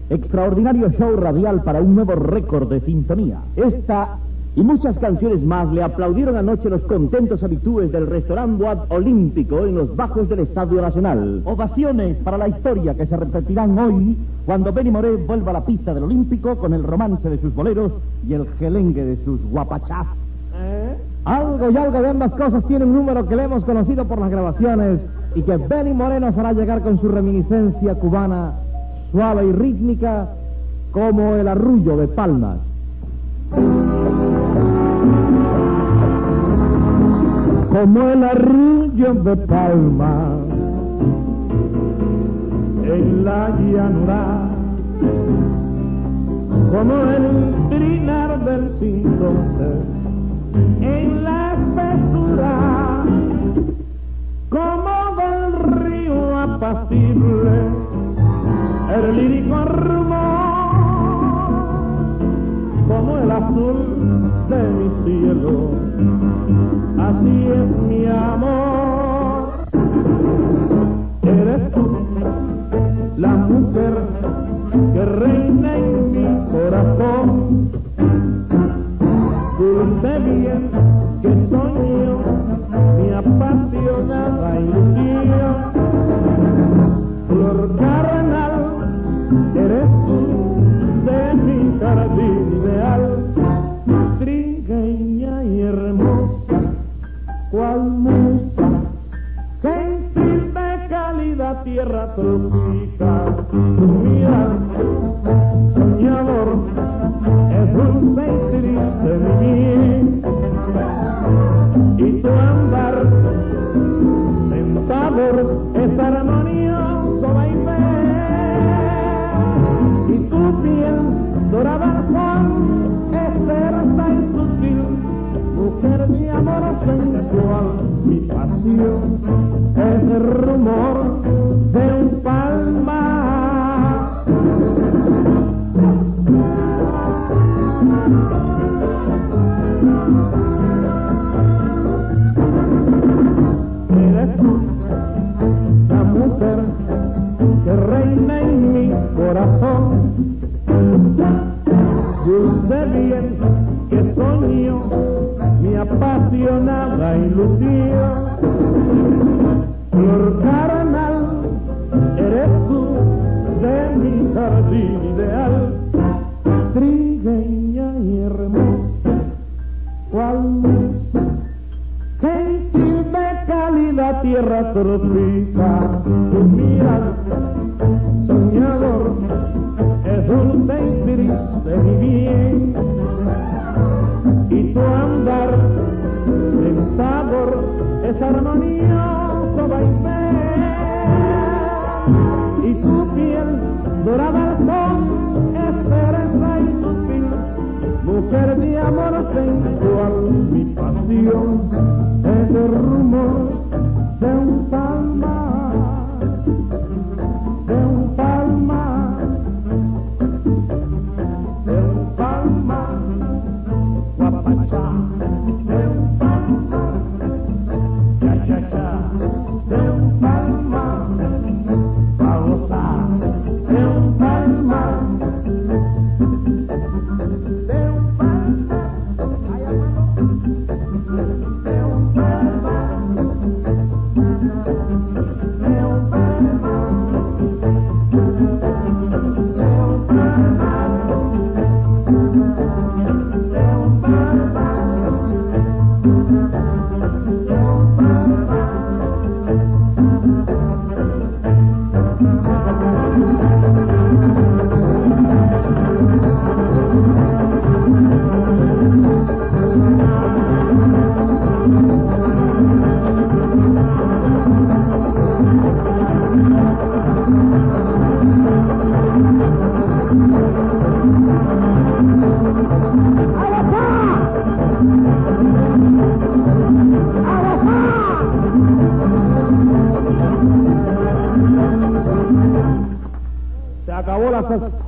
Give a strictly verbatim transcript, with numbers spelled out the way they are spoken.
Extraordinario show radial para un nuevo récord de sintonía. Esta y muchas canciones más le aplaudieron anoche los contentos habitúes del restaurante Boat Olímpico en los bajos del Estadio Nacional. Ovaciones para la historia que se repetirán hoy cuando Benny Moré vuelva a la pista del Olímpico con el romance de sus boleros y el gelengue de sus guapachás. ¿Eh? Algo y algo de ambas cosas tiene un número que le hemos conocido por las grabaciones y que Benny Moré nos hará llegar con su reminiscencia cubana, suave y rítmica como el arrullo de palmas. Como el arrullo de palmas en la llanura, como el trinar del sinsonte en la espesura, como del río apacible el lírico rumor, como el azul de mi cielo, así es mi amor. Eres tú la mujer que reina en mi corazón, dulce bien que soñó mi apasionada ilusión. Flor carnal, eres tú de mi jardín ideal, trigueña y hermosa, cual musa, gentil de cálida tierra tropical. Tu mirar soñador es dulce y triste mi bien, y tu andar tentador es armonioso vaivén, y tu piel dorada al sol es tersa y sutil, mujer mi amor sensual, mi pasión es el rumor de un palmar. Eres tú la mujer que reina en mi corazón, dulce bien que soñó mi apasionada ilusión. Flor carnal, eres tú de mi jardín ideal, trigueña y hermosa, cual musa, gentil de cálida tierra tropical. Tu mirar soñador es dulce y triste mi bien, y tu andar tentador es armonioso vaivén, y tu piel dorada al sol es tersa y sutil, mujer mi amor sensual, mi pasión es el rumor de un palmar, de un palmar, de un palmar, guapachá, de un palmar, cha cha cha, de un palmar, pa' gozar, de un palmar, de un palmar, ay amado, de un palmar, de un palmar, de un palmar, de un Se acabó la sesión.